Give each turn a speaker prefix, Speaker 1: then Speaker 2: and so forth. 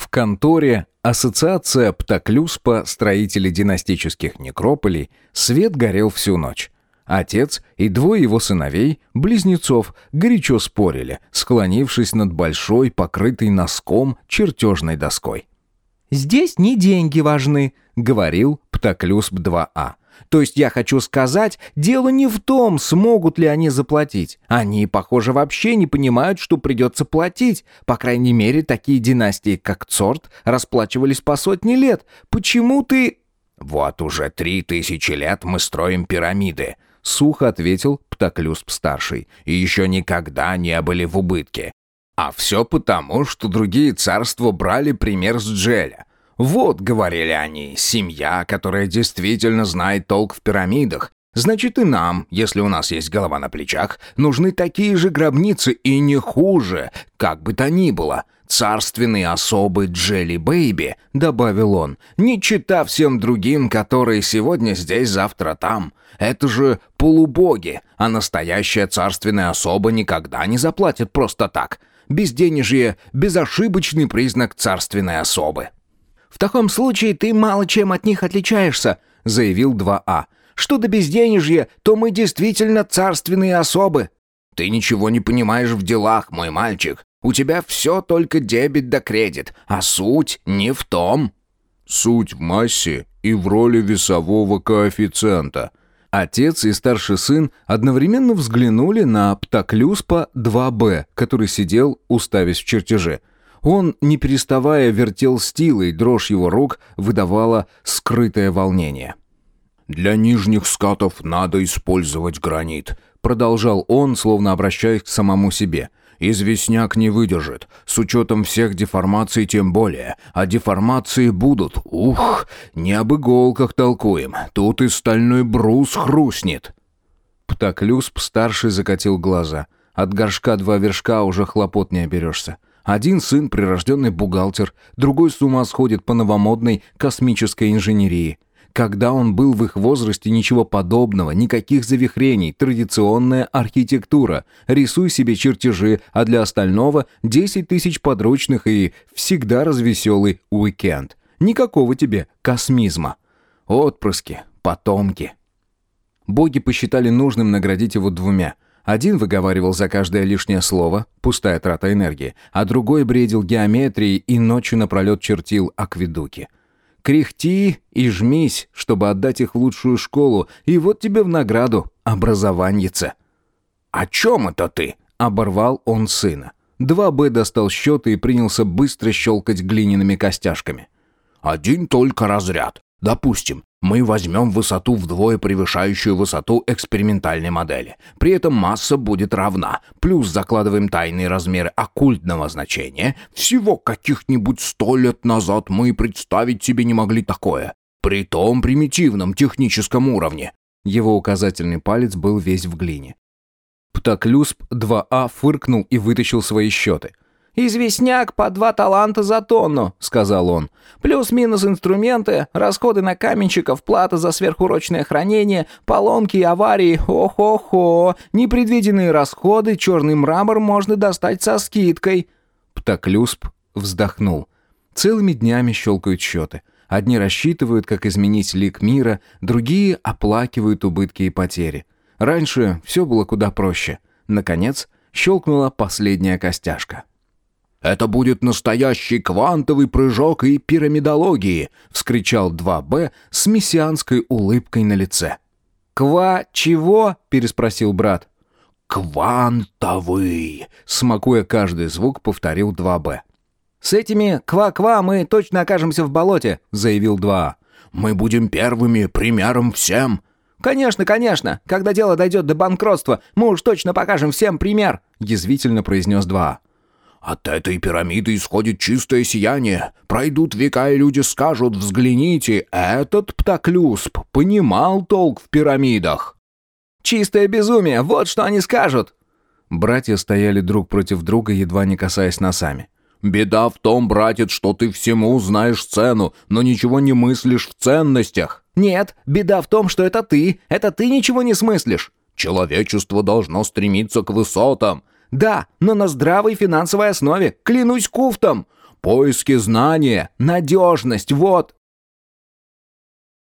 Speaker 1: конторе Ассоциация Птоклюспа, строителей династических некрополей, свет горел всю ночь. Отец и двое его сыновей, близнецов, горячо спорили, склонившись над большой, покрытой носком, чертежной доской. «Здесь не деньги важны», — говорил Птоклюсп 2А. «То есть я хочу сказать, дело не в том, смогут ли они заплатить. Они, похоже, вообще не понимают, что придется платить. По крайней мере, такие династии, как Цорт, расплачивались по сотни лет. Почему ты...»
Speaker 2: «Вот уже 3000 лет мы строим пирамиды», —
Speaker 1: сухо ответил Птоклюсп-старший.
Speaker 2: «и еще никогда не были в убытке. А все потому, что другие царства брали пример с Джеля. Вот, говорили они, семья, которая действительно знает толк в пирамидах. Значит, и нам, если у нас есть голова на плечах, нужны такие же гробницы и не хуже, как бы то ни было. Царственные особы Джелли Бэйби», — добавил он, «не чита всем другим, которые сегодня здесь, завтра там. Это же полубоги, а настоящая царственная особа никогда не заплатит просто так. Безденежье — безошибочный признак царственной особы».
Speaker 1: «В таком случае ты мало чем от них отличаешься», — заявил 2А. «Что до безденежья, то мы действительно царственные особы».
Speaker 2: «Ты ничего не понимаешь в делах, мой мальчик. У тебя все только дебет да кредит, а суть не в том».
Speaker 3: «Суть в массе и в роли весового коэффициента».
Speaker 1: Отец и старший сын одновременно взглянули на Птоклюспа 2Б, который сидел, уставясь в чертеже. Он, не переставая, вертел стилой, дрожь его рук выдавала скрытое волнение.
Speaker 3: «Для нижних скатов надо использовать гранит»,
Speaker 1: — продолжал он, словно обращаясь к самому себе.
Speaker 3: «Известняк не выдержит, с учетом всех деформаций тем более, а деформации будут. Ух, не об иголках толкуем, тут и стальной брус хрустнет».
Speaker 1: Птоклюсп-старший закатил глаза. От горшка 2 вершка уже хлопот не оберешься. Один сын — прирожденный бухгалтер, другой с ума сходит по новомодной космической инженерии. Когда он был в их возрасте, ничего подобного, никаких завихрений, традиционная архитектура. Рисуй себе чертежи, а для остального 10 тысяч подручных и всегда развеселый уикенд. Никакого тебе космизма. Отпрыски, потомки. Боги посчитали нужным наградить его 2. Один выговаривал за каждое лишнее слово, пустая трата энергии, а другой бредил геометрией и ночью напролет чертил акведуки. Кряхти и жмись, чтобы отдать их в лучшую школу, и вот тебе в награду образованьице.
Speaker 2: «О чем это ты?»
Speaker 1: — оборвал он сына. 2Б достал счеты и принялся быстро щелкать глиняными костяшками.
Speaker 2: «Один только разряд. Допустим, мы возьмем высоту вдвое превышающую высоту экспериментальной модели. При этом масса будет равна. Плюс закладываем тайные размеры оккультного значения. Всего каких-нибудь 100 лет назад мы и представить себе не могли такое. При том примитивном техническом уровне».
Speaker 1: Его указательный палец был весь в глине. Птоклюсп 2А фыркнул и вытащил свои счеты. «Известняк по 2 таланта за тонну», — сказал он. «Плюс-минус инструменты, расходы на каменщиков, плата за сверхурочное хранение, поломки и аварии. О-хо-хо! Непредвиденные расходы, черный мрамор можно достать со скидкой». Птоклюсп вздохнул. Целыми днями щелкают счеты. Одни рассчитывают, как изменить лик мира, другие оплакивают убытки и потери. Раньше все было куда проще. Наконец, щелкнула последняя костяшка.
Speaker 2: «Это будет настоящий квантовый прыжок и пирамидологии!» — вскричал 2Б с мессианской улыбкой на лице.
Speaker 1: «Чего?» — переспросил брат.
Speaker 2: «Квантовый!» —
Speaker 1: смакуя каждый звук, повторил 2Б. «С этими ква-ква мы точно окажемся в болоте», — заявил 2А.
Speaker 2: «Мы будем первыми примером всем».
Speaker 1: «Конечно, конечно! Когда дело дойдет до банкротства, мы уж точно покажем всем пример», — язвительно произнес 2А.
Speaker 2: «От этой пирамиды исходит чистое сияние. Пройдут века, и люди скажут: взгляните, этот Птоклюсп понимал толк в пирамидах».
Speaker 1: «Чистое безумие, вот что они скажут!» Братья стояли друг против друга, едва не касаясь носами.
Speaker 2: «Беда в том, братец, что ты всему знаешь цену, но ничего не мыслишь в ценностях».
Speaker 1: «Нет, беда в том, что это ты ничего не смыслишь».
Speaker 2: «Человечество должно стремиться к высотам».
Speaker 1: «Да, но на здравой финансовой основе, клянусь куфтом». Поиски знания, надежность, вот.